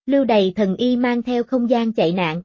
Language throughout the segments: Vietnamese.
Lưu Đày thần y mang theo không gian chạy nạn.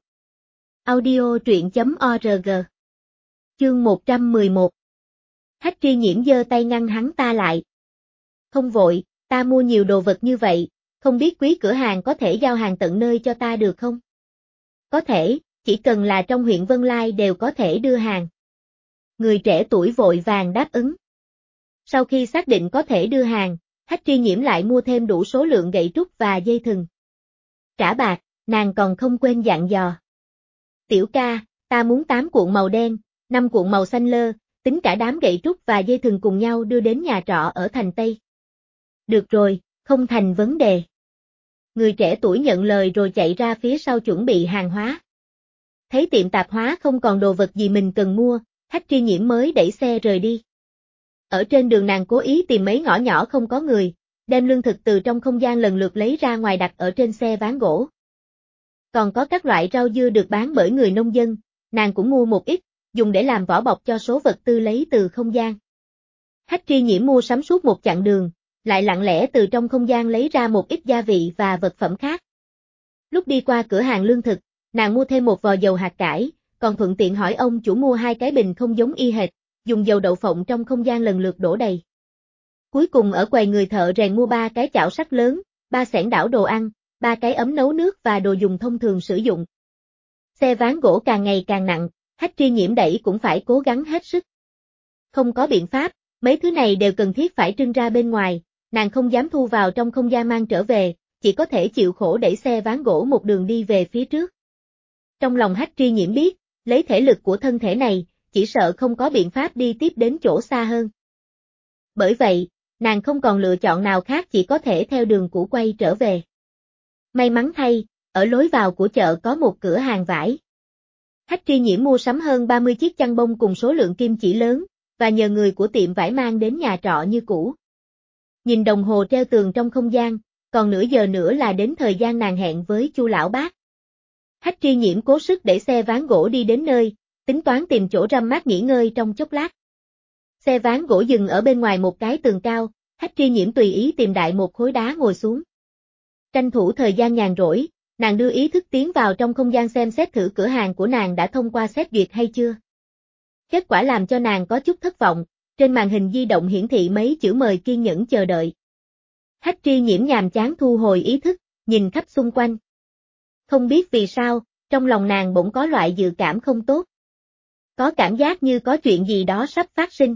Audio truyện.org. Chương 111. Hách Tri Nhiễm giơ tay ngăn hắn ta lại. Không vội, ta mua nhiều đồ vật như vậy, không biết quý cửa hàng có thể giao hàng tận nơi cho ta được không? Có thể, chỉ cần là trong huyện Vân Lai đều có thể đưa hàng. Người trẻ tuổi vội vàng đáp ứng. Sau khi xác định có thể đưa hàng, Hách Tri Nhiễm lại mua thêm đủ số lượng gậy trúc và dây thừng. Trả bạc, nàng còn không quên dặn dò. Tiểu ca, ta muốn 8 cuộn màu đen, 5 cuộn màu xanh lơ, tính cả đám gậy trúc và dây thừng cùng nhau đưa đến nhà trọ ở thành Tây. Được rồi, không thành vấn đề. Người trẻ tuổi nhận lời rồi chạy ra phía sau chuẩn bị hàng hóa. Thấy tiệm tạp hóa không còn đồ vật gì mình cần mua, Hách Tri Nhiễm mới đẩy xe rời đi. Ở trên đường nàng cố ý tìm mấy ngõ nhỏ không có người, đem lương thực từ trong không gian lần lượt lấy ra ngoài đặt ở trên xe ván gỗ. Còn có các loại rau dưa được bán bởi người nông dân, nàng cũng mua một ít, dùng để làm vỏ bọc cho số vật tư lấy từ không gian. Hách Tri Nhiễm mua sắm suốt một chặng đường, lại lặng lẽ từ trong không gian lấy ra một ít gia vị và vật phẩm khác. Lúc đi qua cửa hàng lương thực, nàng mua thêm một vò dầu hạt cải, còn thuận tiện hỏi ông chủ mua 2 cái bình không giống y hệt, dùng dầu đậu phộng trong không gian lần lượt đổ đầy. Cuối cùng ở quầy người thợ rèn mua 3 cái chảo sắt lớn, 3 xẻng đảo đồ ăn, 3 cái ấm nấu nước và đồ dùng thông thường sử dụng. Xe ván gỗ càng ngày càng nặng, Hách Tri Nhiễm đẩy cũng phải cố gắng hết sức. Không có biện pháp, mấy thứ này đều cần thiết phải trưng ra bên ngoài, nàng không dám thu vào trong không gian mang trở về, chỉ có thể chịu khổ đẩy xe ván gỗ một đường đi về phía trước. Trong lòng Hách Tri Nhiễm biết, lấy thể lực của thân thể này, chỉ sợ không có biện pháp đi tiếp đến chỗ xa hơn. Bởi vậy, nàng không còn lựa chọn nào khác chỉ có thể theo đường cũ quay trở về. May mắn thay, ở lối vào của chợ có một cửa hàng vải. Hách Tri Nhiễm mua sắm hơn 30 chiếc chăn bông cùng số lượng kim chỉ lớn, và nhờ người của tiệm vải mang đến nhà trọ như cũ. Nhìn đồng hồ treo tường trong không gian, còn nửa giờ nữa là đến thời gian nàng hẹn với Chu lão bác. Hách Tri Nhiễm cố sức để xe ván gỗ đi đến nơi, tính toán tìm chỗ râm mát nghỉ ngơi trong chốc lát. Xe ván gỗ dừng ở bên ngoài một cái tường cao, Hách Tri Nhiễm tùy ý tìm đại một khối đá ngồi xuống. Tranh thủ thời gian nhàn rỗi, nàng đưa ý thức tiến vào trong không gian xem xét thử cửa hàng của nàng đã thông qua xét duyệt hay chưa. Kết quả làm cho nàng có chút thất vọng, trên màn hình di động hiển thị mấy chữ mời kiên nhẫn chờ đợi. Hách Tri Nhiễm nhàm chán thu hồi ý thức, nhìn khắp xung quanh. Không biết vì sao, trong lòng nàng bỗng có loại dự cảm không tốt. Có cảm giác như có chuyện gì đó sắp phát sinh.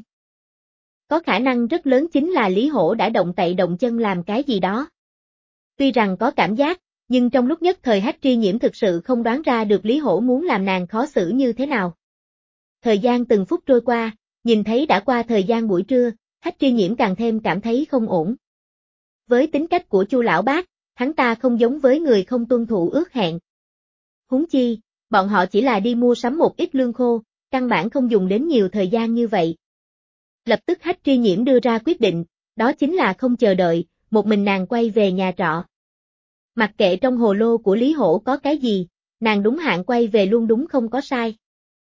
Có khả năng rất lớn chính là Lý Hổ đã động tay động chân làm cái gì đó. Tuy rằng có cảm giác, nhưng trong lúc nhất thời Hách Tri Nhiễm thực sự không đoán ra được Lý Hổ muốn làm nàng khó xử như thế nào. Thời gian từng phút trôi qua, nhìn thấy đã qua thời gian buổi trưa, Hách Tri Nhiễm càng thêm cảm thấy không ổn. Với tính cách của Chu lão bác, hắn ta không giống với người không tuân thủ ước hẹn. Huống chi, bọn họ chỉ là đi mua sắm một ít lương khô, căn bản không dùng đến nhiều thời gian như vậy. Lập tức Hách Tri Nhiễm đưa ra quyết định, đó chính là không chờ đợi, một mình nàng quay về nhà trọ. Mặc kệ trong hồ lô của Lý Hổ có cái gì, nàng đúng hạn quay về luôn đúng không có sai.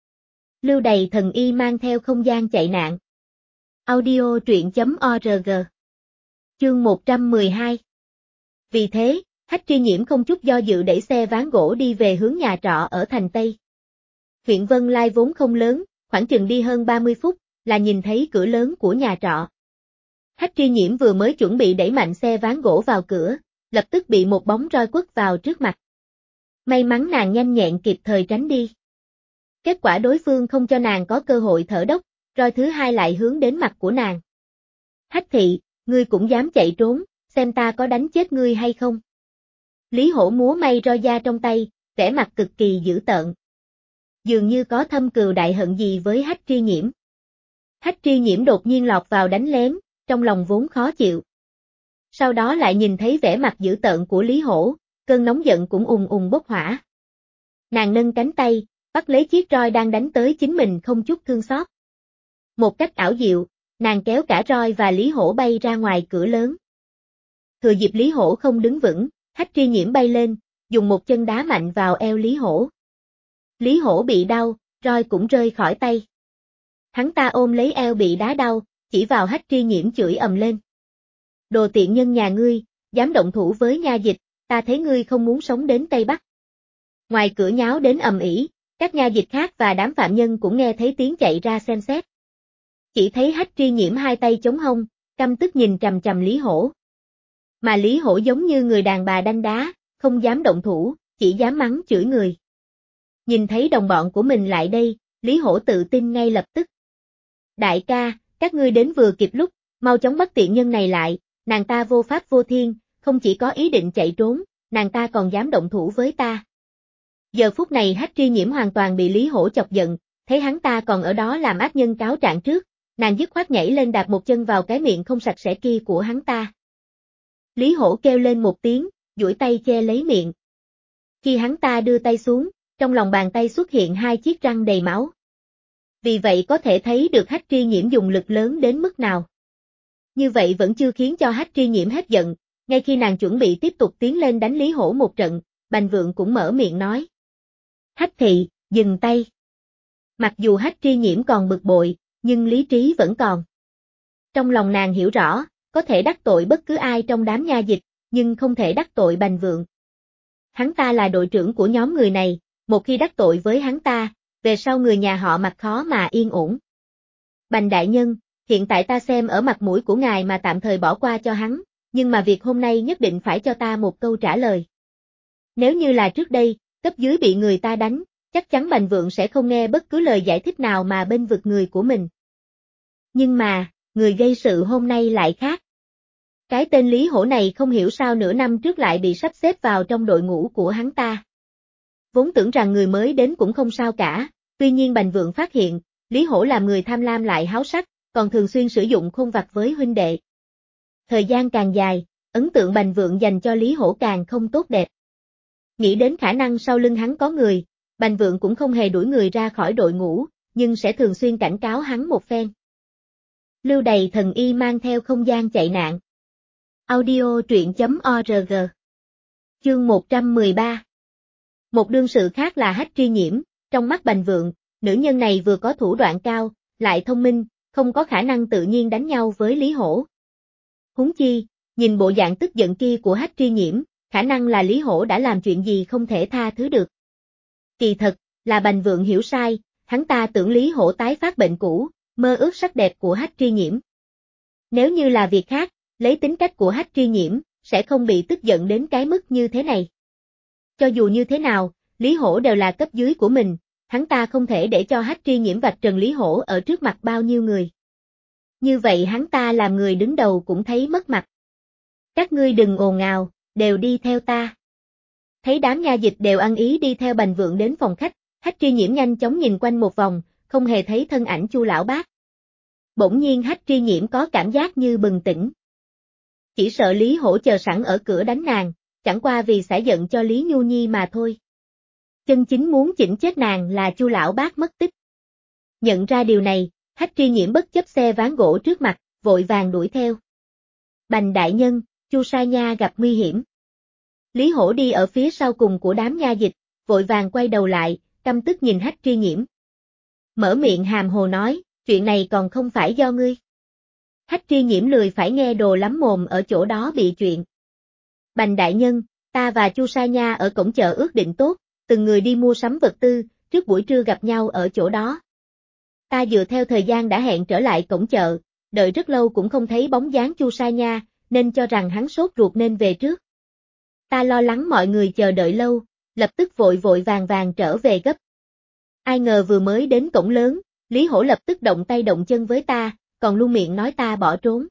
Lưu Đày thần y mang theo không gian chạy nạn. Audio truyện.org. Chương 112. Vì thế, Hách Tri Nhiễm không chút do dự đẩy xe ván gỗ đi về hướng nhà trọ ở thành Tây. Huyện Vân Lai vốn không lớn, khoảng chừng đi hơn 30 phút, là nhìn thấy cửa lớn của nhà trọ. Hách Tri Nhiễm vừa mới chuẩn bị đẩy mạnh xe ván gỗ vào cửa, lập tức bị một bóng roi quất vào trước mặt. May mắn nàng nhanh nhẹn kịp thời tránh đi. Kết quả đối phương không cho nàng có cơ hội thở dốc, roi thứ hai lại hướng đến mặt của nàng. Hách thị, ngươi cũng dám chạy trốn, xem ta có đánh chết ngươi hay không. Lý Hổ múa may roi da trong tay, vẻ mặt cực kỳ dữ tợn. Dường như có thâm cừu đại hận gì với Hách Tri Nhiễm. Hách Tri Nhiễm đột nhiên lọt vào đánh lén, trong lòng vốn khó chịu. Sau đó lại nhìn thấy vẻ mặt dữ tợn của Lý Hổ, cơn nóng giận cũng ùn ùn bốc hỏa. Nàng nâng cánh tay, bắt lấy chiếc roi đang đánh tới chính mình không chút thương xót. Một cách ảo diệu, nàng kéo cả roi và Lý Hổ bay ra ngoài cửa lớn. Thừa dịp Lý Hổ không đứng vững, Hách Tri Nhiễm bay lên, dùng một chân đá mạnh vào eo Lý Hổ. Lý Hổ bị đau, roi cũng rơi khỏi tay. Hắn ta ôm lấy eo bị đá đau, chỉ vào Hách Tri Nhiễm chửi ầm lên. Đồ tiện nhân nhà ngươi, dám động thủ với nha dịch, ta thấy ngươi không muốn sống đến Tây Bắc. Ngoài cửa nháo đến ầm ĩ, các nha dịch khác và đám phạm nhân cũng nghe thấy tiếng chạy ra xem xét. Chỉ thấy Hách Tri Nhiễm hai tay chống hông, căm tức nhìn chằm chằm Lý Hổ. Mà Lý Hổ giống như người đàn bà đanh đá, không dám động thủ, chỉ dám mắng chửi người. Nhìn thấy đồng bọn của mình lại đây, Lý Hổ tự tin ngay lập tức. Đại ca, các ngươi đến vừa kịp lúc, mau chóng bắt tiện nhân này lại, nàng ta vô pháp vô thiên, không chỉ có ý định chạy trốn, nàng ta còn dám động thủ với ta. Giờ phút này Hách Tri Nhiễm hoàn toàn bị Lý Hổ chọc giận, thấy hắn ta còn ở đó làm ác nhân cáo trạng trước, nàng dứt khoát nhảy lên đạp một chân vào cái miệng không sạch sẽ kia của hắn ta. Lý Hổ kêu lên một tiếng, duỗi tay che lấy miệng. Khi hắn ta đưa tay xuống, trong lòng bàn tay xuất hiện hai chiếc răng đầy máu. Vì vậy có thể thấy được Hách Tri Nhiễm dùng lực lớn đến mức nào. Như vậy vẫn chưa khiến cho Hách Tri Nhiễm hết giận, ngay khi nàng chuẩn bị tiếp tục tiến lên đánh Lý Hổ một trận, Bành Vượng cũng mở miệng nói. Hách thị, dừng tay. Mặc dù Hách Tri Nhiễm còn bực bội, nhưng lý trí vẫn còn. Trong lòng nàng hiểu rõ, có thể đắc tội bất cứ ai trong đám nha dịch, nhưng không thể đắc tội Bành Vượng. Hắn ta là đội trưởng của nhóm người này, một khi đắc tội với hắn ta, về sau người nhà họ Mặc khó mà yên ổn. Bành đại nhân, hiện tại ta xem ở mặt mũi của ngài mà tạm thời bỏ qua cho hắn, nhưng mà việc hôm nay nhất định phải cho ta một câu trả lời. Nếu như là trước đây, cấp dưới bị người ta đánh, chắc chắn Bành Vượng sẽ không nghe bất cứ lời giải thích nào mà bênh vực người của mình. Nhưng mà, người gây sự hôm nay lại khác. Cái tên Lý Hổ này không hiểu sao nửa năm trước lại bị sắp xếp vào trong đội ngũ của hắn ta. Vốn tưởng rằng người mới đến cũng không sao cả, tuy nhiên Bành Vượng phát hiện, Lý Hổ làm người tham lam lại háo sắc, còn thường xuyên sử dụng khôn vặt với huynh đệ. Thời gian càng dài, ấn tượng Bành Vượng dành cho Lý Hổ càng không tốt đẹp. Nghĩ đến khả năng sau lưng hắn có người, Bành Vượng cũng không hề đuổi người ra khỏi đội ngũ, nhưng sẽ thường xuyên cảnh cáo hắn một phen. Lưu Đày thần y mang theo không gian chạy nạn. Audio truyện.org. Chương 113. Một đương sự khác là Hách Tri Nhiễm, trong mắt Bành Vượng, nữ nhân này vừa có thủ đoạn cao, lại thông minh, không có khả năng tự nhiên đánh nhau với Lý Hổ. Huống chi, nhìn bộ dạng tức giận kia của Hách Tri Nhiễm, khả năng là Lý Hổ đã làm chuyện gì không thể tha thứ được. Kỳ thật, là Bành Vượng hiểu sai, hắn ta tưởng Lý Hổ tái phát bệnh cũ, mơ ước sắc đẹp của Hách Tri Nhiễm. Nếu như là việc khác, lấy tính cách của Hách Tri Nhiễm, sẽ không bị tức giận đến cái mức như thế này. Cho dù như thế nào, Lý Hổ đều là cấp dưới của mình, hắn ta không thể để cho Hách Tri Nhiễm vạch trần Lý Hổ ở trước mặt bao nhiêu người. Như vậy hắn ta làm người đứng đầu cũng thấy mất mặt. Các ngươi đừng ồn ào, đều đi theo ta. Thấy đám nha dịch đều ăn ý đi theo Bành Vượng đến phòng khách, Hách Tri Nhiễm nhanh chóng nhìn quanh một vòng, không hề thấy thân ảnh Chu lão bác. Bỗng nhiên Hách Tri Nhiễm có cảm giác như bừng tỉnh. Chỉ sợ Lý Hổ chờ sẵn ở cửa đánh nàng, chẳng qua vì xả giận cho Lý Nhu Nhi mà thôi. Chân chính muốn chỉnh chết nàng là Chu lão bác mất tích. Nhận ra điều này, Hách Tri Nhiễm bất chấp xe ván gỗ trước mặt, vội vàng đuổi theo. Bành đại nhân, Chu Sa Nha gặp nguy hiểm. Lý Hổ đi ở phía sau cùng của đám nha dịch, vội vàng quay đầu lại, căm tức nhìn Hách Tri Nhiễm. Mở miệng hàm hồ nói, chuyện này còn không phải do ngươi. Hách Tri Nhiễm lười phải nghe đồ lắm mồm ở chỗ đó bị chuyện. Bành đại nhân, ta và Chu Sa Nha ở cổng chợ ước định tốt, từng người đi mua sắm vật tư, trước buổi trưa gặp nhau ở chỗ đó. Ta dựa theo thời gian đã hẹn trở lại cổng chợ, đợi rất lâu cũng không thấy bóng dáng Chu Sa Nha, nên cho rằng hắn sốt ruột nên về trước. Ta lo lắng mọi người chờ đợi lâu, lập tức vội vội vàng vàng trở về gấp. Ai ngờ vừa mới đến cổng lớn, Lý Hổ lập tức động tay động chân với ta, còn luôn miệng nói ta bỏ trốn.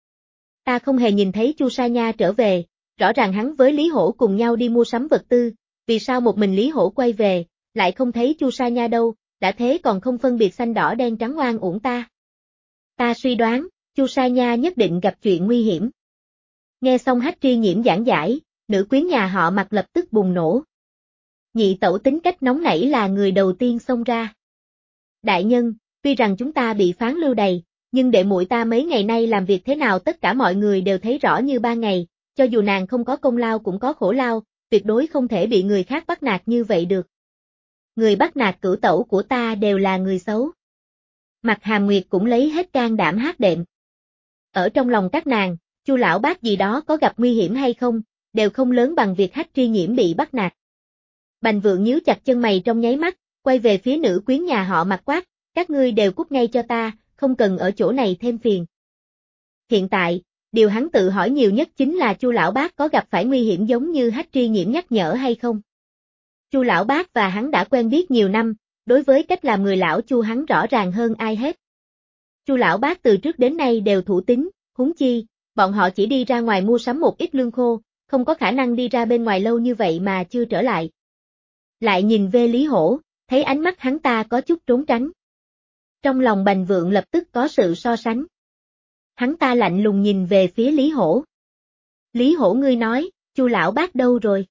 Ta không hề nhìn thấy Chu Sa Nha trở về, rõ ràng hắn với Lý Hổ cùng nhau đi mua sắm vật tư, vì sao một mình Lý Hổ quay về, lại không thấy Chu Sa Nha đâu, đã thế còn không phân biệt xanh đỏ đen trắng oan uổng ta. Ta suy đoán, Chu Sa Nha nhất định gặp chuyện nguy hiểm. Nghe xong Hách Tri Nhiễm giảng giải, nữ quyến nhà họ Mặc lập tức bùng nổ. Nhị tẩu tính cách nóng nảy là người đầu tiên xông ra. Đại nhân, tuy rằng chúng ta bị phán lưu đày, nhưng đệ muội ta mấy ngày nay làm việc thế nào tất cả mọi người đều thấy rõ như ban ngày, cho dù nàng không có công lao cũng có khổ lao, tuyệt đối không thể bị người khác bắt nạt như vậy được. Người bắt nạt cửu tẩu của ta đều là người xấu. Mặt Hàm Nguyệt cũng lấy hết can đảm hát đệm. Ở trong lòng các nàng, Chu lão bác gì đó có gặp nguy hiểm hay không, đều không lớn bằng việc Hách Tri Nhiễm bị bắt nạt. Bành Vượng nhíu chặt chân mày trong nháy mắt, quay về phía nữ quyến nhà họ Mạc quát, các ngươi đều cút ngay cho ta, không cần ở chỗ này thêm phiền. Hiện tại, điều hắn tự hỏi nhiều nhất chính là Chu lão bác có gặp phải nguy hiểm giống như Hách Tri Nhiễm nhắc nhở hay không. Chu lão bác và hắn đã quen biết nhiều năm, đối với cách làm người lão Chu hắn rõ ràng hơn ai hết. Chu lão bác từ trước đến nay đều thủ tín, huống chi, bọn họ chỉ đi ra ngoài mua sắm một ít lương khô, không có khả năng đi ra bên ngoài lâu như vậy mà chưa trở lại. Lại nhìn về Lý Hổ, thấy ánh mắt hắn ta có chút trốn tránh. Trong lòng Bành Vượng lập tức có sự so sánh. Hắn ta lạnh lùng nhìn về phía Lý Hổ. Lý Hổ ngươi nói, Chu lão bác đâu rồi?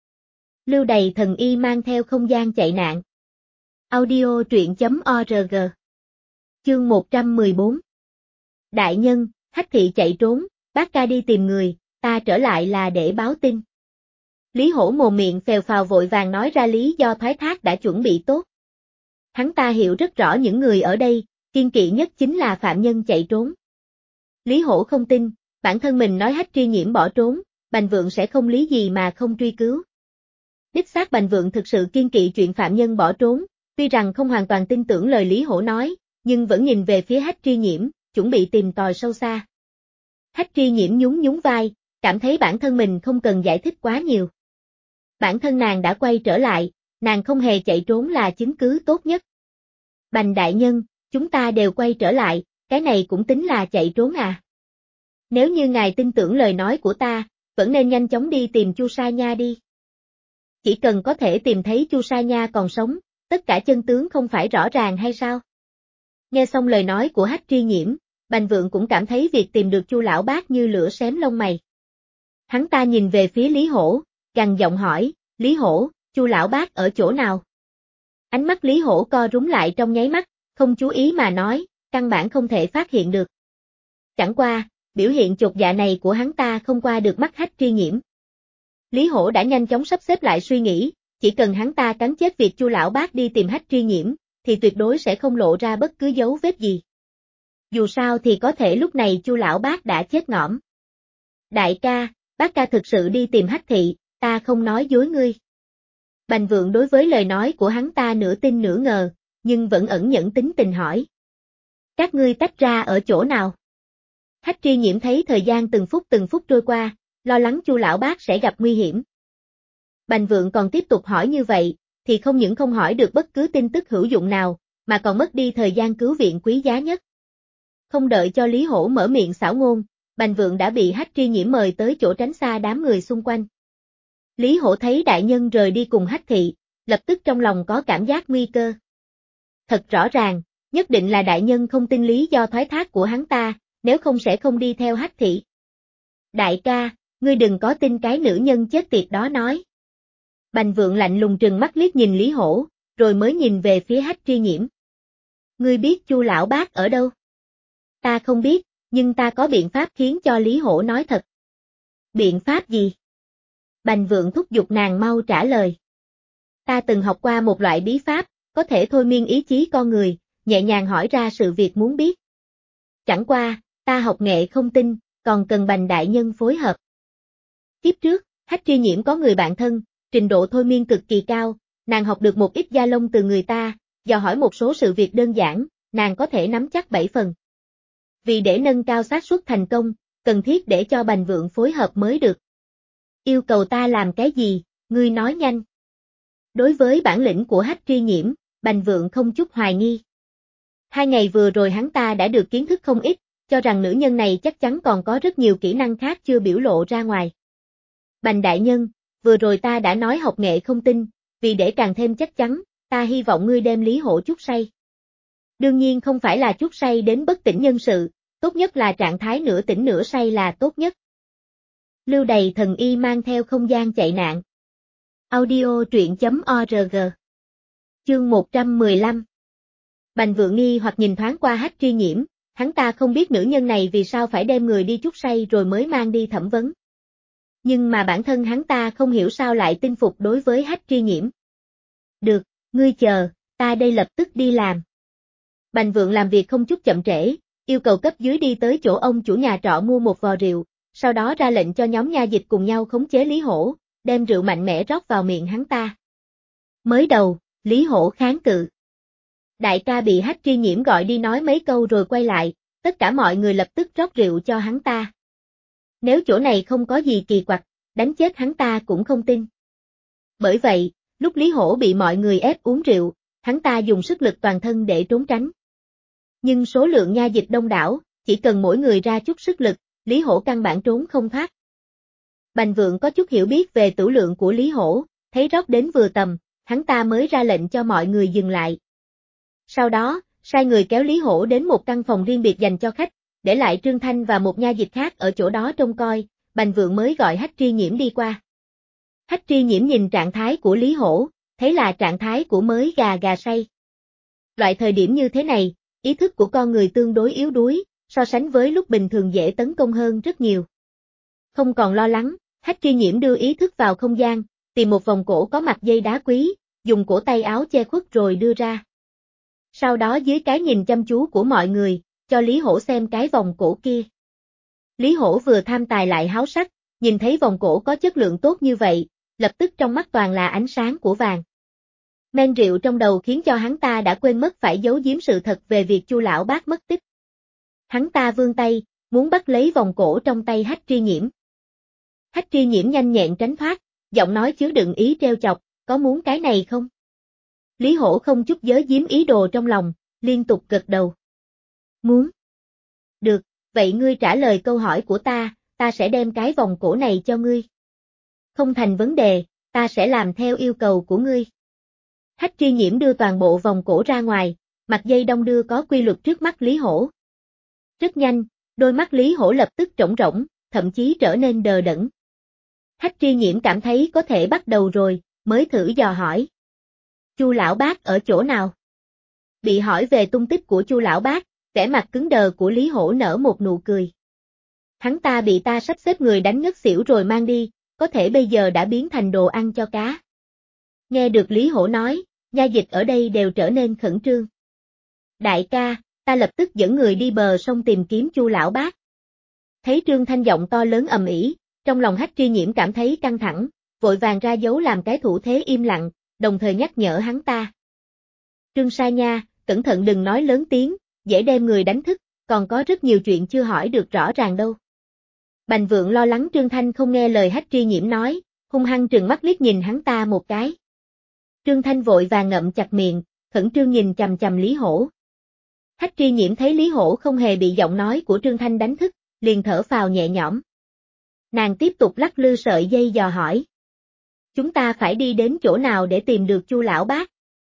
Lưu Đầy Thần Y mang theo không gian chạy nạn. Audio truyện.org. Chương 114. Đại nhân, Hách thị chạy trốn, bác ca đi tìm người, ta trở lại là để báo tin. Lý Hổ mồm miệng phèo phào vội vàng nói ra lý do thoái thác đã chuẩn bị tốt. Hắn ta hiểu rất rõ những người ở đây, kiên kỵ nhất chính là phạm nhân chạy trốn. Lý Hổ không tin, bản thân mình nói Hách Tri Nhiễm bỏ trốn, Bành Vượng sẽ không lý gì mà không truy cứu. Đích xác Bành Vượng thực sự kiên kỵ chuyện phạm nhân bỏ trốn, tuy rằng không hoàn toàn tin tưởng lời Lý Hổ nói, nhưng vẫn nhìn về phía Hách Tri Nhiễm, chuẩn bị tìm tòi sâu xa. Hách Tri Nhiễm nhún nhún vai, cảm thấy bản thân mình không cần giải thích quá nhiều. Bản thân nàng đã quay trở lại, nàng không hề chạy trốn là chứng cứ tốt nhất. Bành đại nhân, chúng ta đều quay trở lại, cái này cũng tính là chạy trốn à? Nếu như ngài tin tưởng lời nói của ta, vẫn nên nhanh chóng đi tìm Chu Sa Nha đi. Chỉ cần có thể tìm thấy Chu Sa Nha còn sống, tất cả chân tướng không phải rõ ràng hay sao? Nghe xong lời nói của Hách Tri Nhiễm, Bành Vượng cũng cảm thấy việc tìm được Chu lão bác như lửa xém lông mày. Hắn ta nhìn về phía Lý Hổ, gằn giọng hỏi, Lý Hổ, Chu lão bác ở chỗ nào? Ánh mắt Lý Hổ co rúm lại trong nháy mắt, không chú ý mà nói, căn bản không thể phát hiện được. Chẳng qua, biểu hiện chột dạ này của hắn ta không qua được mắt Hách Tri Nhiễm. Lý Hổ đã nhanh chóng sắp xếp lại suy nghĩ, chỉ cần hắn ta cắn chết việc Chu lão bác đi tìm Hách Tri Nhiễm, thì tuyệt đối sẽ không lộ ra bất cứ dấu vết gì. Dù sao thì có thể lúc này Chu lão bác đã chết ngõm. Đại ca, bác ca thực sự đi tìm Hách thị, ta không nói dối ngươi. Bành Vượng đối với lời nói của hắn ta nửa tin nửa ngờ, nhưng vẫn ẩn nhẫn tính tình hỏi. Các ngươi tách ra ở chỗ nào? Hách Tri Nhiễm thấy thời gian từng phút trôi qua, lo lắng Chu lão bác sẽ gặp nguy hiểm. Bành Vượng còn tiếp tục hỏi như vậy, thì không những không hỏi được bất cứ tin tức hữu dụng nào, mà còn mất đi thời gian cứu viện quý giá nhất. Không đợi cho Lý Hổ mở miệng xảo ngôn, Bành Vượng đã bị Hách Tri Nhiễm mời tới chỗ tránh xa đám người xung quanh. Lý Hổ thấy đại nhân rời đi cùng Hách thị, lập tức trong lòng có cảm giác nguy cơ. Thật rõ ràng, nhất định là đại nhân không tin lý do thoái thác của hắn ta, nếu không sẽ không đi theo Hách thị. Đại ca, ngươi đừng có tin cái nữ nhân chết tiệt đó nói. Bành Vượng lạnh lùng trừng mắt liếc nhìn Lý Hổ, rồi mới nhìn về phía Hách Tri Nhiễm. Ngươi biết Chu lão bác ở đâu? Ta không biết, nhưng ta có biện pháp khiến cho Lý Hổ nói thật. Biện pháp gì? Bành Vượng thúc giục nàng mau trả lời. Ta từng học qua một loại bí pháp, có thể thôi miên ý chí con người, nhẹ nhàng hỏi ra sự việc muốn biết. Chẳng qua, ta học nghệ không tin, còn cần Bành đại nhân phối hợp. Kiếp trước, Hách Tri Nhiễm có người bạn thân, trình độ thôi miên cực kỳ cao, nàng học được một ít gia lông từ người ta, dò hỏi một số sự việc đơn giản, nàng có thể nắm chắc 7 phần. Vì để nâng cao xác suất thành công, cần thiết để cho Bành Vượng phối hợp mới được. Yêu cầu ta làm cái gì, ngươi nói nhanh. Đối với bản lĩnh của Hách Tri Nhiễm, Bành Vượng không chút hoài nghi. 2 ngày vừa rồi hắn ta đã được kiến thức không ít, cho rằng nữ nhân này chắc chắn còn có rất nhiều kỹ năng khác chưa biểu lộ ra ngoài. Bành đại nhân, vừa rồi ta đã nói học nghệ không tin, vì để càng thêm chắc chắn, ta hy vọng ngươi đem Lý Hổ chuốt say. Đương nhiên không phải là chuốt say đến bất tỉnh nhân sự, tốt nhất là trạng thái nửa tỉnh nửa say là tốt nhất. Lưu Đầy Thần Y mang theo không gian chạy nạn. Audio truyện.org. Chương 115. Bành Vượng nghi hoặc nhìn thoáng qua Hách Tri Nhiễm, hắn ta không biết nữ nhân này vì sao phải đem người đi chuốt say rồi mới mang đi thẩm vấn. Nhưng mà bản thân hắn ta không hiểu sao lại tin phục đối với Hách Tri Nhiễm. Được, ngươi chờ, ta đây lập tức đi làm. Bành Vượng làm việc không chút chậm trễ, yêu cầu cấp dưới đi tới chỗ ông chủ nhà trọ mua một vò rượu, Sau đó ra lệnh cho nhóm nha dịch cùng nhau khống chế Lý Hổ, đem rượu mạnh mẽ rót vào miệng hắn ta. Mới đầu, Lý Hổ kháng cự. Đại ca bị Hách Tri Nhiễm gọi đi nói mấy câu rồi quay lại, tất cả mọi người lập tức rót rượu cho hắn ta. Nếu chỗ này không có gì kỳ quặc, đánh chết hắn ta cũng không tin. Bởi vậy, lúc Lý Hổ bị mọi người ép uống rượu, hắn ta dùng sức lực toàn thân để trốn tránh. Nhưng số lượng nha dịch đông đảo, chỉ cần mỗi người ra chút sức lực, Lý Hổ căn bản trốn không thoát. Bành Vượng có chút hiểu biết về tửu lượng của Lý Hổ, thấy rót đến vừa tầm, hắn ta mới ra lệnh cho mọi người dừng lại. Sau đó, sai người kéo Lý Hổ đến một căn phòng riêng biệt dành cho khách, để lại Trương Thanh và một nha dịch khác ở chỗ đó trông coi, Bành Vượng mới gọi Hách Tri Nhiễm đi qua. Hách Tri Nhiễm nhìn trạng thái của Lý Hổ, thấy là trạng thái của mới gà say. Loại thời điểm như thế này, ý thức của con người tương đối yếu đuối, so sánh với lúc bình thường dễ tấn công hơn rất nhiều. Không còn lo lắng, Hách Tri Nhiễm đưa ý thức vào không gian, tìm một vòng cổ có mặt dây đá quý, dùng cổ tay áo che khuất rồi đưa ra. Sau đó dưới cái nhìn chăm chú của mọi người, cho Lý Hổ xem cái vòng cổ kia. Lý Hổ vừa tham tài lại háo sắc, nhìn thấy vòng cổ có chất lượng tốt như vậy, lập tức trong mắt toàn là ánh sáng của vàng. Men rượu trong đầu khiến cho hắn ta đã quên mất phải giấu giếm sự thật về việc Chu lão bác mất tích. Hắn ta vươn tay, muốn bắt lấy vòng cổ trong tay Hách Tri Nhiễm. Hách Tri Nhiễm nhanh nhẹn tránh thoát, giọng nói chứa đựng ý trêu chọc, có muốn cái này không? Lý Hổ không chút giấu giếm ý đồ trong lòng, liên tục gật đầu. Muốn. Được, vậy ngươi trả lời câu hỏi của ta sẽ đem cái vòng cổ này cho ngươi. Không thành vấn đề, ta sẽ làm theo yêu cầu của ngươi. Hách Tri Nhiễm đưa toàn bộ vòng cổ ra ngoài, mặt dây đong đưa có quy luật trước mắt Lý Hổ. Rất nhanh, đôi mắt Lý Hổ lập tức trống rỗng, thậm chí trở nên đờ đẫn. Hách Tri Nhiễm cảm thấy có thể bắt đầu rồi, mới thử dò hỏi. Chu lão bác ở chỗ nào? Bị hỏi về tung tích của Chu lão bác, vẻ mặt cứng đờ của Lý Hổ nở một nụ cười. Hắn ta bị ta sắp xếp người đánh ngất xỉu rồi mang đi, có thể bây giờ đã biến thành đồ ăn cho cá. Nghe được Lý Hổ nói, nha dịch ở đây đều trở nên khẩn trương. Đại ca, ta lập tức dẫn người đi bờ sông tìm kiếm Chu lão bác. Thấy Trương Thanh giọng to lớn ầm ĩ, trong lòng Hách Tri Nhiễm cảm thấy căng thẳng, vội vàng ra dấu làm cái thủ thế im lặng, đồng thời nhắc nhở hắn ta. Trương Sa Nha, cẩn thận đừng nói lớn tiếng, dễ đem người đánh thức, còn có rất nhiều chuyện chưa hỏi được rõ ràng đâu. Bành Vượng lo lắng Trương Thanh không nghe lời Hách Tri Nhiễm nói, hung hăng trừng mắt liếc nhìn hắn ta một cái. Trương Thanh vội vàng ngậm chặt miệng, khẩn trương nhìn chằm chằm Lý Hổ. Hách Tri Nhiễm thấy Lý Hổ không hề bị giọng nói của Trương Thanh đánh thức, liền thở phào nhẹ nhõm. Nàng tiếp tục lắc lư sợi dây dò hỏi. Chúng ta phải đi đến chỗ nào để tìm được Chu lão bác?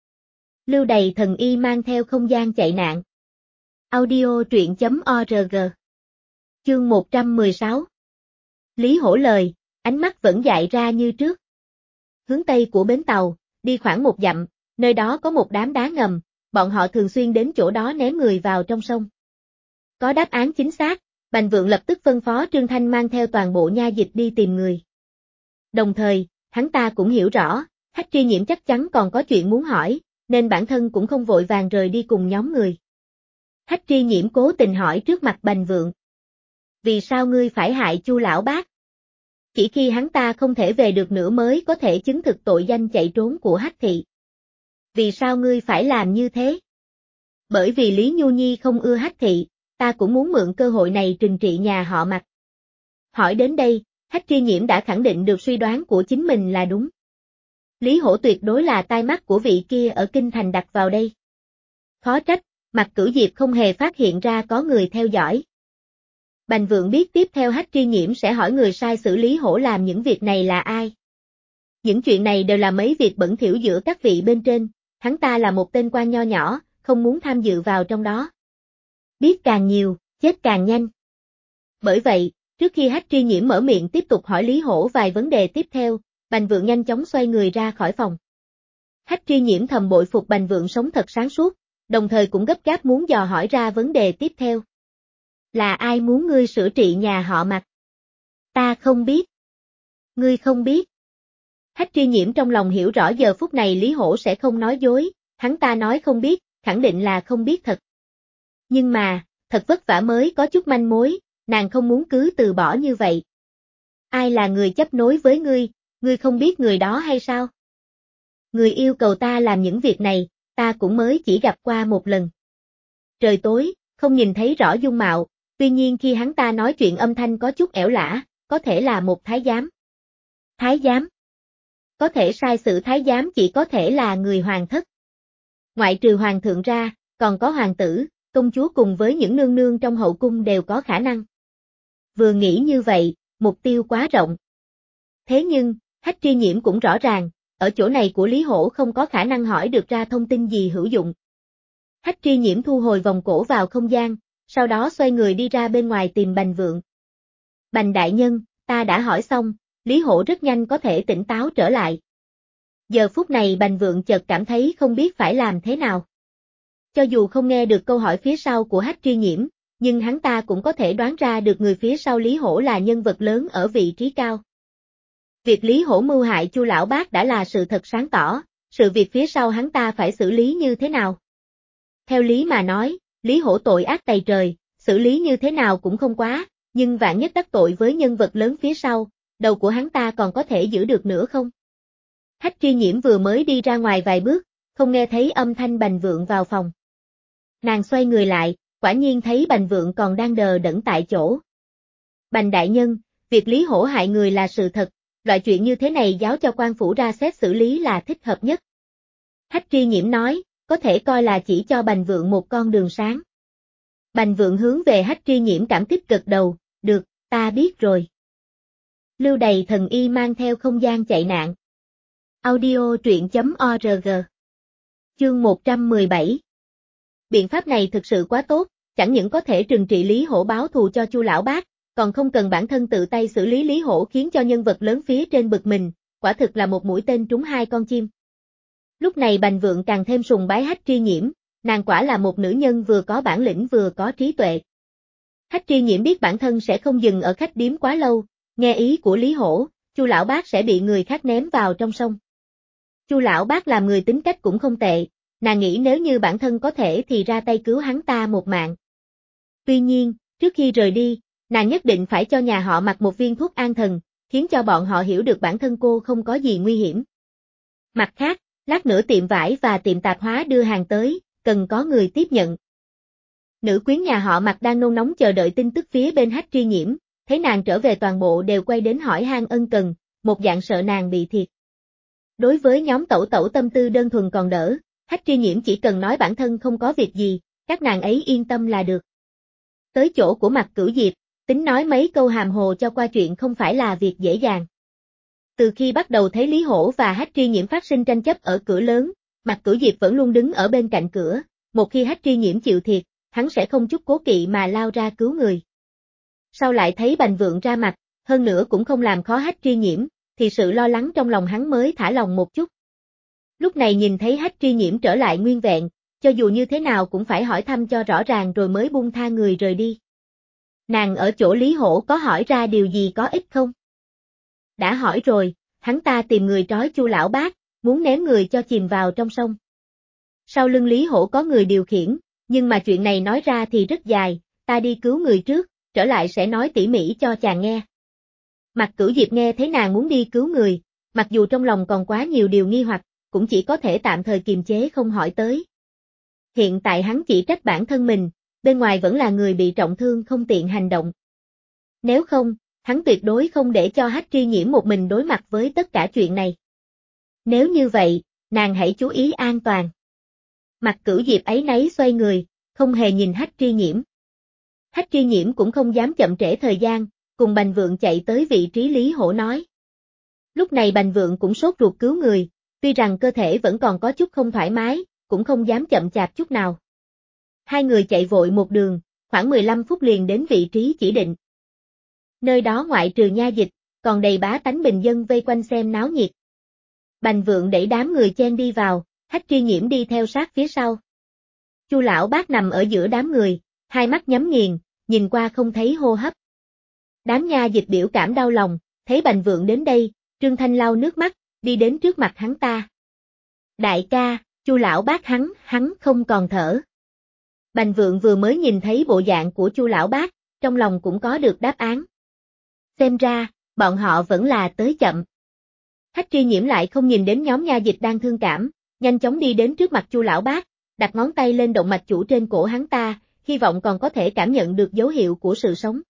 Lưu Đầy Thần Y mang theo không gian chạy nạn. Audio truyện.org. Chương 116. Lý Hổ lời, ánh mắt vẫn dại ra như trước. Hướng tây của bến tàu, đi khoảng 1 dặm, nơi đó có một đám đá ngầm, bọn họ thường xuyên đến chỗ đó ném người vào trong sông. Có đáp án chính xác, Bành Vượng lập tức phân phó Trương Thanh mang theo toàn bộ nha dịch đi tìm người. Đồng thời, hắn ta cũng hiểu rõ, Hách Tri Nhiễm chắc chắn còn có chuyện muốn hỏi, nên bản thân cũng không vội vàng rời đi cùng nhóm người. Hách Tri Nhiễm cố tình hỏi trước mặt Bành Vượng. Vì sao ngươi phải hại Chu lão bác? Chỉ khi hắn ta không thể về được nữa mới có thể chứng thực tội danh chạy trốn của Hách thị. Vì sao ngươi phải làm như thế? Bởi vì Lý Nhu Nhi không ưa Hách thị, ta cũng muốn mượn cơ hội này trừng trị nhà họ Mạc. Hỏi đến đây, Hách Tri Nhiễm đã khẳng định được suy đoán của chính mình là đúng. Lý Hổ tuyệt đối là tai mắt của vị kia ở Kinh Thành đặt vào đây. Khó trách, Mạc Cửu Diệp không hề phát hiện ra có người theo dõi. Bành Vượng biết tiếp theo Hách Tri Nhiễm sẽ hỏi người sai xử Lý Hổ làm những việc này là ai. Những chuyện này đều là mấy việc bẩn thỉu giữa các vị bên trên, hắn ta là một tên quan nho nhỏ, không muốn tham dự vào trong đó. Biết càng nhiều, chết càng nhanh. Bởi vậy, trước khi Hách Tri Nhiễm mở miệng tiếp tục hỏi Lý Hổ vài vấn đề tiếp theo, Bành Vượng nhanh chóng xoay người ra khỏi phòng. Hách Tri Nhiễm thầm bội phục Bành Vượng sống thật sáng suốt, đồng thời cũng gấp gáp muốn dò hỏi ra vấn đề tiếp theo. Là ai muốn ngươi sửa trị nhà họ Mạc? Ta không biết. Ngươi không biết. Hách Tri Nhiễm trong lòng hiểu rõ giờ phút này Lý Hổ sẽ không nói dối, hắn ta nói không biết, khẳng định là không biết thật. Nhưng mà, thật vất vả mới có chút manh mối, nàng không muốn cứ từ bỏ như vậy. Ai là người chấp nối với ngươi không biết người đó hay sao? Người yêu cầu ta làm những việc này, ta cũng mới chỉ gặp qua một lần. Trời tối, không nhìn thấy rõ dung mạo, tuy nhiên khi hắn ta nói chuyện âm thanh có chút ẻo lả, có thể là một thái giám. Thái giám? Có thể sai sử thái giám chỉ có thể là người hoàng thất. Ngoại trừ hoàng thượng ra, còn có hoàng tử, công chúa cùng với những nương nương trong hậu cung đều có khả năng. Vừa nghĩ như vậy, mục tiêu quá rộng. Thế nhưng, Hách Tri Nhiễm cũng rõ ràng, ở chỗ này của Lý Hổ không có khả năng hỏi được ra thông tin gì hữu dụng. Hách Tri Nhiễm thu hồi vòng cổ vào không gian, sau đó xoay người đi ra bên ngoài tìm Bành Vượng. Bành đại nhân, ta đã hỏi xong, Lý Hổ rất nhanh có thể tỉnh táo trở lại. Giờ phút này Bành Vượng chợt cảm thấy không biết phải làm thế nào. Cho dù không nghe được câu hỏi phía sau của Hách Tri Nhiễm, nhưng hắn ta cũng có thể đoán ra được người phía sau Lý Hổ là nhân vật lớn ở vị trí cao. Việc Lý Hổ mưu hại Chu lão bác đã là sự thật sáng tỏ, sự việc phía sau hắn ta phải xử lý như thế nào? Theo lý mà nói, Lý Hổ tội ác tày trời, xử lý như thế nào cũng không quá, nhưng vạn nhất đắc tội với nhân vật lớn phía sau, đầu của hắn ta còn có thể giữ được nữa không? Hách Tri Nhiễm vừa mới đi ra ngoài vài bước, không nghe thấy âm thanh Bành Vượng vào phòng. Nàng xoay người lại, quả nhiên thấy Bành Vượng còn đang đờ đẫn tại chỗ. Bành đại nhân, việc Lý Hổ hại người là sự thật, loại chuyện như thế này giao cho quan phủ ra xét xử lý là thích hợp nhất. Hách Tri Nhiễm nói, có thể coi là chỉ cho Bành Vượng một con đường sáng. Bành Vượng hướng về Hách Tri Nhiễm cảm kích gật đầu, được, ta biết rồi. Lưu Đày thần y mang theo không gian chạy nạn. Audio truyện.org. Chương 117. Biện pháp này thực sự quá tốt, chẳng những có thể trừng trị Lý Hổ báo thù cho Chu lão bác, còn không cần bản thân tự tay xử lý Lý Hổ khiến cho nhân vật lớn phía trên bực mình, quả thực là một mũi tên trúng hai con chim. Lúc này Bành Vượng càng thêm sùng bái Hách Tri Nhiễm, nàng quả là một nữ nhân vừa có bản lĩnh vừa có trí tuệ. Hách Tri Nhiễm biết bản thân sẽ không dừng ở khách điếm quá lâu, nghe ý của Lý Hổ, Chu lão bác sẽ bị người khác ném vào trong sông. Chu lão bác làm người tính cách cũng không tệ, nàng nghĩ nếu như bản thân có thể thì ra tay cứu hắn ta một mạng. Tuy nhiên, trước khi rời đi, nàng nhất định phải cho nhà họ Mặc một viên thuốc an thần, khiến cho bọn họ hiểu được bản thân cô không có gì nguy hiểm. Mặt khác, lát nữa tiệm vải và tiệm tạp hóa đưa hàng tới, cần có người tiếp nhận. Nữ quyến nhà họ Mặc đang nôn nóng chờ đợi tin tức phía bên Hách Tri Nhiễm, thấy nàng trở về toàn bộ đều quay đến hỏi han ân cần, một dạng sợ nàng bị thiệt. Đối với nhóm tẩu tẩu tâm tư đơn thuần còn đỡ, Hách Tri Nhiễm chỉ cần nói bản thân không có việc gì, các nàng ấy yên tâm là được. Tới chỗ của Mạc Cửu Diệp, tính nói mấy câu hàm hồ cho qua chuyện không phải là việc dễ dàng. Từ khi bắt đầu thấy Lý Hổ và Hách Tri Nhiễm phát sinh tranh chấp ở cửa lớn, Mạc Cửu Diệp vẫn luôn đứng ở bên cạnh cửa, một khi Hách Tri Nhiễm chịu thiệt, hắn sẽ không chút cố kỵ mà lao ra cứu người. Sau lại thấy Bành Vượng ra mặt, hơn nữa cũng không làm khó Hách Tri Nhiễm, thì sự lo lắng trong lòng hắn mới thả lòng một chút. Lúc này nhìn thấy Hách Tri Nhiễm trở lại nguyên vẹn, cho dù như thế nào cũng phải hỏi thăm cho rõ ràng rồi mới buông tha người rời đi. Nàng ở chỗ Lý Hổ có hỏi ra điều gì có ích không? Đã hỏi rồi, hắn ta tìm người trói Chu lão bác, muốn ném người cho chìm vào trong sông. Sau lưng Lý Hổ có người điều khiển, nhưng mà chuyện này nói ra thì rất dài, ta đi cứu người trước, trở lại sẽ nói tỉ mỉ cho chàng nghe. Mạc Cửu Diệp nghe thấy nàng muốn đi cứu người, mặc dù trong lòng còn quá nhiều điều nghi hoặc, cũng chỉ có thể tạm thời kiềm chế không hỏi tới. Hiện tại hắn chỉ trách bản thân mình, bên ngoài vẫn là người bị trọng thương không tiện hành động. Nếu không, hắn tuyệt đối không để cho Hách Tri Nhiễm một mình đối mặt với tất cả chuyện này. Nếu như vậy, nàng hãy chú ý an toàn. Mạc Cửu Diệp ấy nấy xoay người, không hề nhìn Hách Tri Nhiễm. Hách Tri Nhiễm cũng không dám chậm trễ thời gian, cùng Bành Vượng chạy tới vị trí Lý Hổ nói. Lúc này Bành Vượng cũng sốt ruột cứu người, tuy rằng cơ thể vẫn còn có chút không thoải mái, cũng không dám chậm chạp chút nào. Hai người chạy vội một đường, khoảng 15 phút liền đến vị trí chỉ định. Nơi đó ngoại trừ nha dịch, còn đầy bá tánh bình dân vây quanh xem náo nhiệt. Bành Vượng đẩy đám người chen đi vào, Hách Tri Nhiễm đi theo sát phía sau. Chu lão bác nằm ở giữa đám người, hai mắt nhắm nghiền, nhìn qua không thấy hô hấp. Đám nha dịch biểu cảm đau lòng, thấy Bành Vượng đến đây, Trương Thanh lau nước mắt, đi đến trước mặt hắn ta. Đại ca, Chu lão bác hắn không còn thở. Bành Vượng vừa mới nhìn thấy bộ dạng của Chu lão bác, trong lòng cũng có được đáp án. Xem ra, bọn họ vẫn là tới chậm. Hách Tri Nhiễm lại không nhìn đến nhóm nha dịch đang thương cảm, nhanh chóng đi đến trước mặt Chu lão bác, đặt ngón tay lên động mạch chủ trên cổ hắn ta, hy vọng còn có thể cảm nhận được dấu hiệu của sự sống.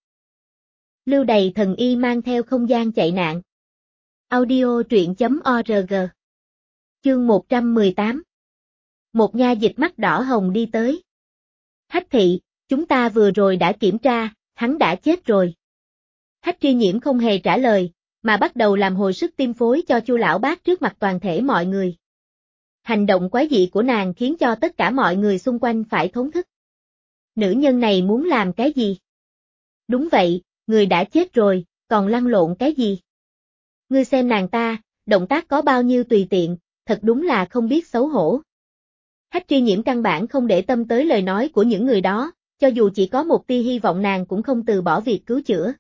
Lưu Đày thần y mang theo không gian chạy nạn. Audio truyện.org. Chương 118. Một nha dịch mắt đỏ hồng đi tới. Hách thị, chúng ta vừa rồi đã kiểm tra, hắn đã chết rồi. Hách Tri Nhiễm không hề trả lời, mà bắt đầu làm hồi sức tim phối cho Chu lão bác trước mặt toàn thể mọi người. Hành động quái dị của nàng khiến cho tất cả mọi người xung quanh phải thốn thức. Nữ nhân này muốn làm cái gì? Đúng vậy, người đã chết rồi, còn lăn lộn cái gì? Ngươi xem nàng ta, động tác có bao nhiêu tùy tiện, thật đúng là không biết xấu hổ. Hách Tri Nhiễm căn bản không để tâm tới lời nói của những người đó, cho dù chỉ có một tia hy vọng nàng cũng không từ bỏ việc cứu chữa.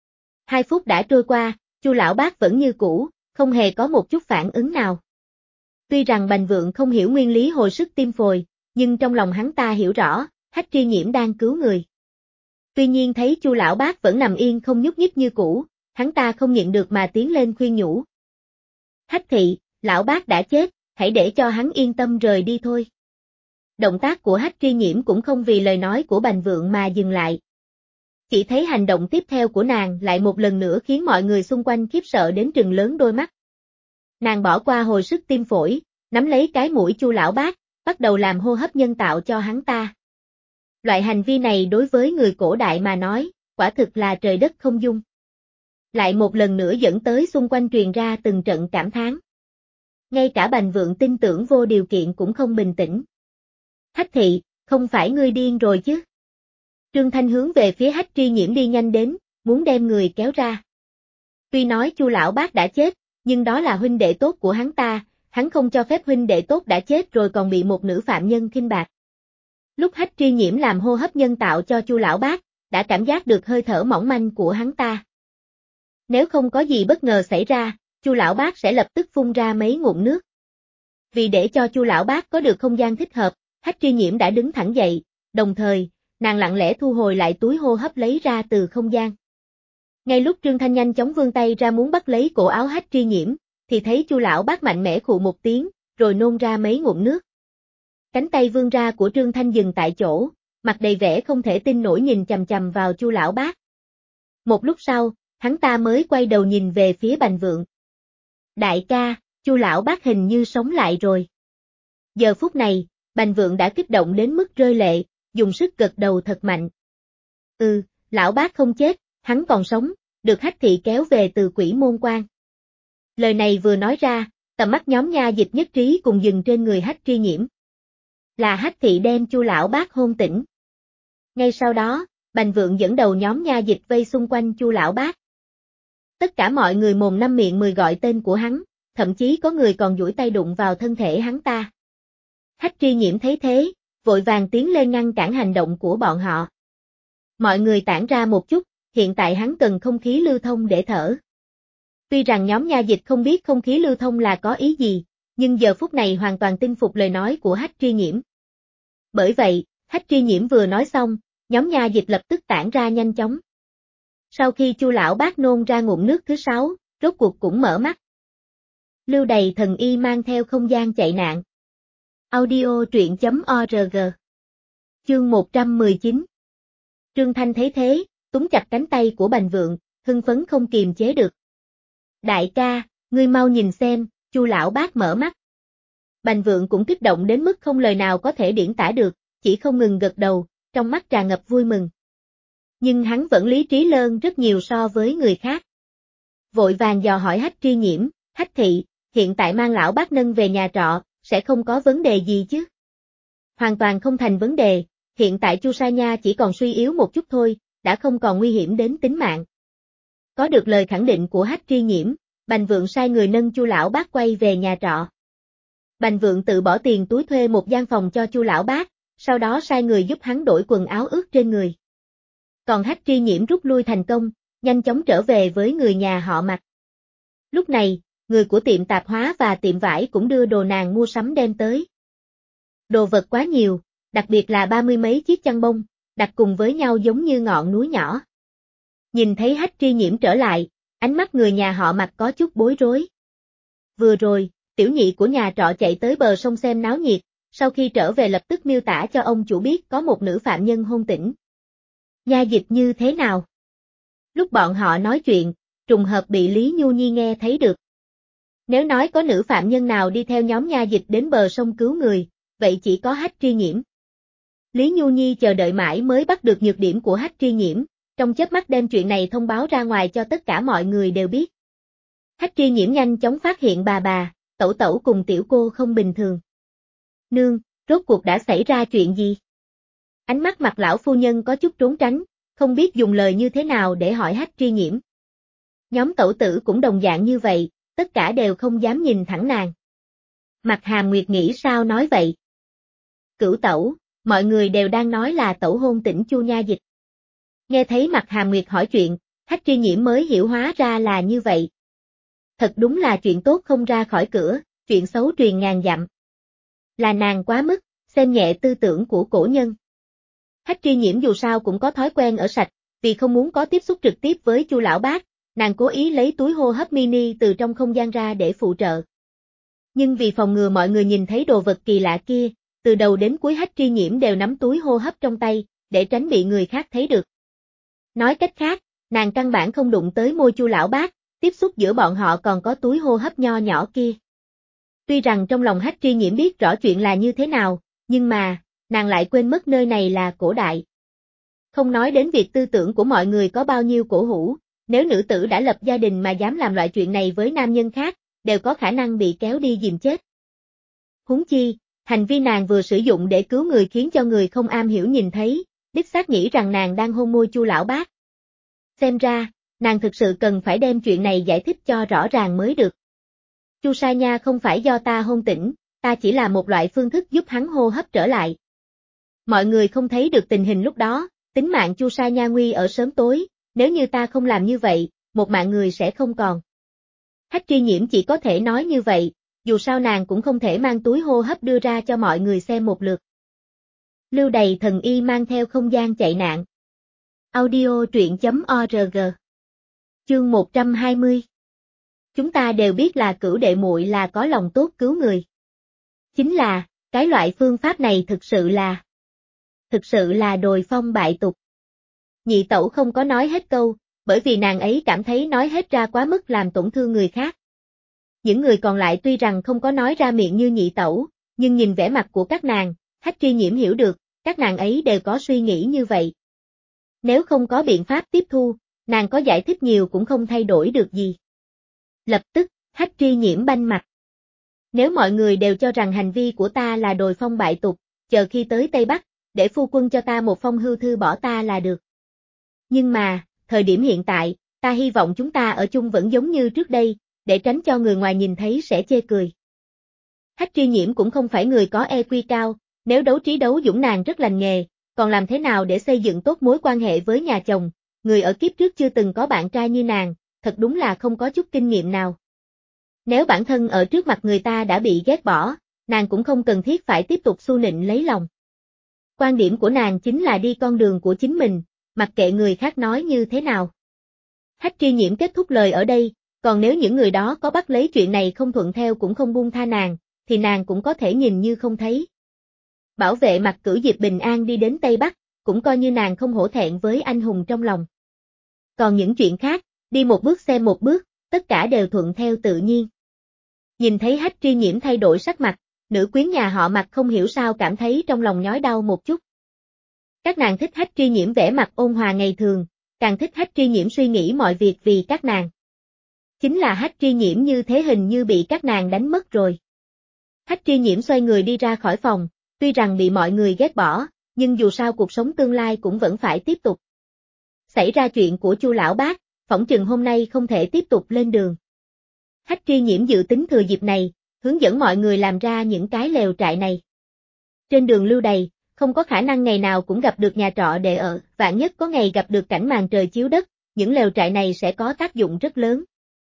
2 phút đã trôi qua, Chu lão bác vẫn như cũ, không hề có một chút phản ứng nào. Tuy rằng Bành Vượng không hiểu nguyên lý hồi sức tim phổi, nhưng trong lòng hắn ta hiểu rõ, Hách Tri Nhiễm đang cứu người. Tuy nhiên thấy Chu lão bác vẫn nằm yên không nhúc nhích như cũ, hắn ta không nhịn được mà tiến lên khuyên nhủ. Hách thị, lão bác đã chết, hãy để cho hắn yên tâm rời đi thôi. Động tác của Hách Tri Nhiễm cũng không vì lời nói của Bành Vượng mà dừng lại. Chỉ thấy hành động tiếp theo của nàng lại một lần nữa khiến mọi người xung quanh khiếp sợ đến trừng lớn đôi mắt. Nàng bỏ qua hồi sức tim phổi, nắm lấy cái mũi Chu lão bác, bắt đầu làm hô hấp nhân tạo cho hắn ta. Loại hành vi này đối với người cổ đại mà nói, quả thực là trời đất không dung. Lại một lần nữa dẫn tới xung quanh truyền ra từng trận cảm thán. Ngay cả Bành Vượng tin tưởng vô điều kiện cũng không bình tĩnh. Hách thị, không phải ngươi điên rồi chứ? Trương Thanh hướng về phía Hách Tri Nhiễm đi nhanh đến, muốn đem người kéo ra. Tuy nói Chu lão bác đã chết, nhưng đó là huynh đệ tốt của hắn ta, hắn không cho phép huynh đệ tốt đã chết rồi còn bị một nữ phạm nhân khinh bạc. Lúc Hách Tri Nhiễm làm hô hấp nhân tạo cho Chu lão bác, đã cảm giác được hơi thở mỏng manh của hắn ta. Nếu không có gì bất ngờ xảy ra, Chu lão bác sẽ lập tức phun ra mấy ngụm nước. Vì để cho Chu lão bác có được không gian thích hợp, Hách Tri Nhiễm đã đứng thẳng dậy, đồng thời, nàng lặng lẽ thu hồi lại túi hô hấp lấy ra từ không gian. Ngay lúc Trương Thanh nhanh chóng vươn tay ra muốn bắt lấy cổ áo Hách Tri Nhiễm, thì thấy Chu lão bác mạnh mẽ khụ một tiếng, rồi nôn ra mấy ngụm nước. Cánh tay vươn ra của Trương Thanh dừng tại chỗ, mặt đầy vẻ không thể tin nổi nhìn chằm chằm vào Chu lão bác. Một lúc sau, hắn ta mới quay đầu nhìn về phía Bành Vượng. Đại ca, Chu lão bác hình như sống lại rồi. Giờ phút này, Bành Vượng đã kích động đến mức rơi lệ, dùng sức gật đầu thật mạnh. Lão bác không chết, hắn còn sống, được Hách thị kéo về từ Quỷ Môn Quan. Lời này vừa nói ra, tầm mắt nhóm nha dịch nhất trí cùng dừng trên người Hách Tri Nhiễm. Là Hách thị đem Chu lão bác hôn tỉnh. Ngay sau đó, Bành Vượng dẫn đầu nhóm nha dịch vây xung quanh Chu lão bác. Tất cả mọi người mồm năm miệng mười gọi tên của hắn, thậm chí có người còn duỗi tay đụng vào thân thể hắn ta. Hách Tri Nhiễm thấy thế, vội vàng tiến lên ngăn cản hành động của bọn họ. Mọi người tản ra một chút, hiện tại hắn cần không khí lưu thông để thở. Tuy rằng nhóm nha dịch không biết không khí lưu thông là có ý gì, nhưng giờ phút này hoàn toàn tin phục lời nói của Hách Tri Nhiễm. Bởi vậy, Hách Tri Nhiễm vừa nói xong, nhóm nha dịch lập tức tản ra nhanh chóng. Sau khi Chu lão bác nôn ra ngụm nước thứ 6, rốt cuộc cũng mở mắt. Lưu Đày thần y mang theo không gian chạy nạn. Audio truyện.org. Chương 119. Trương Thanh thấy thế, túm chặt cánh tay của Bành Vượng, hưng phấn không kiềm chế được. Đại ca, ngươi mau nhìn xem, Chu lão bác mở mắt. Bành Vượng cũng kích động đến mức không lời nào có thể điển tả được, chỉ không ngừng gật đầu, trong mắt tràn ngập vui mừng. Nhưng hắn vẫn lý trí hơn rất nhiều so với người khác. Vội vàng dò hỏi Hách Tri Nhiễm, Hách thị, hiện tại mang lão bác nâng về nhà trọ, sẽ không có vấn đề gì chứ? Hoàn toàn không thành vấn đề, hiện tại Chu Sa Nha chỉ còn suy yếu một chút thôi, đã không còn nguy hiểm đến tính mạng. Có được lời khẳng định của Hách Tri Nhiễm, Bành Vượng sai người nâng Chu lão bác quay về nhà trọ. Bành Vượng tự bỏ tiền túi thuê một gian phòng cho Chu lão bác, sau đó sai người giúp hắn đổi quần áo ướt trên người. Còn Hách Tri Nhiễm rút lui thành công, nhanh chóng trở về với người nhà họ Mạc. Lúc này, người của tiệm tạp hóa và tiệm vải cũng đưa đồ nàng mua sắm đem tới. Đồ vật quá nhiều, đặc biệt là 30 mấy chiếc chăn bông, đặt cùng với nhau giống như ngọn núi nhỏ. Nhìn thấy Hách Tri Nhiễm trở lại, ánh mắt người nhà họ Mạc có chút bối rối. Vừa rồi, tiểu nhị của nhà trọ chạy tới bờ sông xem náo nhiệt, sau khi trở về lập tức miêu tả cho ông chủ biết có một nữ phạm nhân hôn tỉnh. Nha dịch như thế nào? Lúc bọn họ nói chuyện, trùng hợp bị Lý Nhu Nhi nghe thấy được. Nếu nói có nữ phạm nhân nào đi theo nhóm nha dịch đến bờ sông cứu người, vậy chỉ có Hách Tri Nhiễm. Lý Nhu Nhi chờ đợi mãi mới bắt được nhược điểm của Hách Tri Nhiễm, trong chớp mắt đem chuyện này thông báo ra ngoài cho tất cả mọi người đều biết. Hách Tri Nhiễm nhanh chóng phát hiện bà, tẩu tẩu cùng tiểu cô không bình thường. Nương, rốt cuộc đã xảy ra chuyện gì? Ánh mắt Mạc lão phu nhân có chút trốn tránh, không biết dùng lời như thế nào để hỏi Hách Tri Nhiễm. Nhóm tẩu tử cũng đồng dạng như vậy, tất cả đều không dám nhìn thẳng nàng. Mạc Hàm Nguyệt nghĩ sao nói vậy? Cửu tẩu, mọi người đều đang nói là tẩu hôn tỉnh Chu nha dịch. Nghe thấy Mạc Hàm Nguyệt hỏi chuyện, Hách Tri Nhiễm mới hiểu hóa ra là như vậy. Thật đúng là chuyện tốt không ra khỏi cửa, chuyện xấu truyền ngàn dặm. Là nàng quá mức, xem nhẹ tư tưởng của cổ nhân. Hách Tri Nhiễm dù sao cũng có thói quen ở sạch, vì không muốn có tiếp xúc trực tiếp với Chu lão bác, nàng cố ý lấy túi hô hấp mini từ trong không gian ra để phụ trợ. Nhưng vì phòng ngừa mọi người nhìn thấy đồ vật kỳ lạ kia, từ đầu đến cuối Hách Tri Nhiễm đều nắm túi hô hấp trong tay, để tránh bị người khác thấy được. Nói cách khác, nàng căn bản không đụng tới môi Chu lão bác, tiếp xúc giữa bọn họ còn có túi hô hấp nho nhỏ kia. Tuy rằng trong lòng Hách Tri Nhiễm biết rõ chuyện là như thế nào, nhưng mà, nàng lại quên mất nơi này là cổ đại. Không nói đến việc tư tưởng của mọi người có bao nhiêu cổ hủ, nếu nữ tử đã lập gia đình mà dám làm loại chuyện này với nam nhân khác, đều có khả năng bị kéo đi dìm chết. Huống chi, hành vi nàng vừa sử dụng để cứu người khiến cho người không am hiểu nhìn thấy, đích xác nghĩ rằng nàng đang hôn môi Chu lão bác. Xem ra, nàng thực sự cần phải đem chuyện này giải thích cho rõ ràng mới được. Chu Sa Nha không phải do ta hôn tỉnh, ta chỉ là một loại phương thức giúp hắn hô hấp trở lại. Mọi người không thấy được tình hình lúc đó, tính mạng Chu Sa Nha nguy ở sớm tối, nếu như ta không làm như vậy, một mạng người sẽ không còn. Hách Tri Nhiễm chỉ có thể nói như vậy, dù sao nàng cũng không thể mang túi hô hấp đưa ra cho mọi người xem một lượt. Lưu Đày thần y mang theo không gian chạy nạn. Audio truyện.org. Chương 120. Chúng ta đều biết là Cửu đệ muội là có lòng tốt cứu người. Chính là, cái loại phương pháp này thực sự là đồi phong bại tục. Nhị tẩu không có nói hết câu, bởi vì nàng ấy cảm thấy nói hết ra quá mức làm tổn thương người khác. Những người còn lại tuy rằng không có nói ra miệng như nhị tẩu, nhưng nhìn vẻ mặt của các nàng, Hách Tri Nhiễm hiểu được, các nàng ấy đều có suy nghĩ như vậy. Nếu không có biện pháp tiếp thu, nàng có giải thích nhiều cũng không thay đổi được gì. Lập tức, Hách Tri Nhiễm banh mặt. Nếu mọi người đều cho rằng hành vi của ta là đồi phong bại tục, chờ khi tới Tây Bắc, để phu quân cho ta một phong hưu thư bỏ ta là được. Nhưng mà, thời điểm hiện tại, ta hy vọng chúng ta ở chung vẫn giống như trước đây, để tránh cho người ngoài nhìn thấy sẽ chê cười. Hách Tri Nhiễm cũng không phải người có EQ cao, nếu đấu trí đấu dũng nàng rất lành nghề, còn làm thế nào để xây dựng tốt mối quan hệ với nhà chồng, người ở kiếp trước chưa từng có bạn trai như nàng, thật đúng là không có chút kinh nghiệm nào. Nếu bản thân ở trước mặt người ta đã bị ghét bỏ, nàng cũng không cần thiết phải tiếp tục xu nịnh lấy lòng. Quan điểm của nàng chính là đi con đường của chính mình, mặc kệ người khác nói như thế nào. Hách Tri Nhiễm kết thúc lời ở đây, còn nếu những người đó có bắt lấy chuyện này không thuận theo cũng không buông tha nàng, thì nàng cũng có thể nhìn như không thấy. Bảo vệ Mạc Cửu Diệp bình an đi đến Tây Bắc, cũng coi như nàng không hổ thẹn với anh hùng trong lòng. Còn những chuyện khác, đi một bước xem một bước, tất cả đều thuận theo tự nhiên. Nhìn thấy Hách Tri Nhiễm thay đổi sắc mặt, nữ quyến nhà họ Mạc không hiểu sao cảm thấy trong lòng nhói đau một chút. Các nàng thích Hách Tri Nhiễm vẻ mặt ôn hòa ngày thường, càng thích Hách Tri Nhiễm suy nghĩ mọi việc vì các nàng. Chính là Hách Tri Nhiễm như thế hình như bị các nàng đánh mất rồi. Hách Tri Nhiễm xoay người đi ra khỏi phòng, tuy rằng bị mọi người ghét bỏ, nhưng dù sao cuộc sống tương lai cũng vẫn phải tiếp tục. Xảy ra chuyện của Chu lão bác, phỏng chừng hôm nay không thể tiếp tục lên đường. Hách Tri Nhiễm dự tính thừa dịp này, hướng dẫn mọi người làm ra những cái lều trại này. Trên đường Lưu Đày, không có khả năng ngày nào cũng gặp được nhà trọ để ở, vạn nhất có ngày gặp được cảnh màn trời chiếu đất, những lều trại này sẽ có tác dụng rất lớn.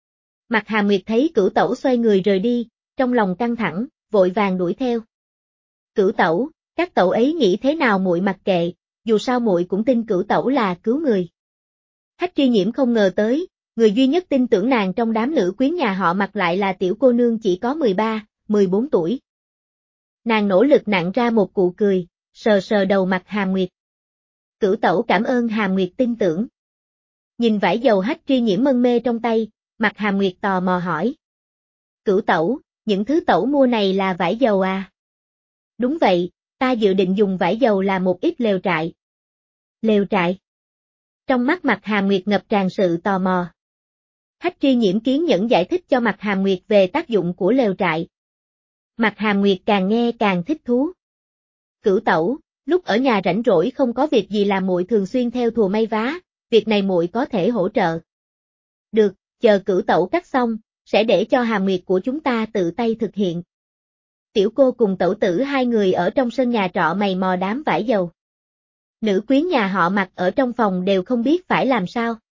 Mạc Hàm Nguyệt thấy Cửu tẩu xoay người rời đi, trong lòng căng thẳng, vội vàng đuổi theo. Cửu tẩu, các tẩu ấy nghĩ thế nào muội mặc kệ, dù sao muội cũng tin Cửu tẩu là cứu người. Hách Tri Nhiễm không ngờ tới, người duy nhất tin tưởng nàng trong đám nữ quyến nhà họ Mạc lại là tiểu cô nương chỉ có 13, 14 tuổi. Nàng nỗ lực nặn ra một cụ cười, sờ sờ đầu mặt Hàm Nguyệt. Cửu tẩu cảm ơn Hàm Nguyệt tin tưởng. Nhìn vải dầu Hách Tri Nhiễm mân mê trong tay, mặt Hàm Nguyệt tò mò hỏi. Cửu tẩu, những thứ tẩu mua này là vải dầu à? Đúng vậy, ta dự định dùng vải dầu làm một ít lều trại. Lều trại? Trong mắt mặt Hàm Nguyệt ngập tràn sự tò mò. Hách Tri Nhiễm kiên nhẫn giải thích cho mặt Hàm Nguyệt về tác dụng của lều trại. Mặt Hàm Nguyệt càng nghe càng thích thú. Cửu tẩu, lúc ở nhà rảnh rỗi không có việc gì làm muội thường xuyên theo thùa may vá, việc này muội có thể hỗ trợ. Được, chờ Cửu tẩu cắt xong, sẽ để cho Hàm Nguyệt của chúng ta tự tay thực hiện. Tiểu cô cùng tẩu tử hai người ở trong sân nhà trọ mày mò đám vải dầu. Nữ quyến nhà họ Mạc ở trong phòng đều không biết phải làm sao.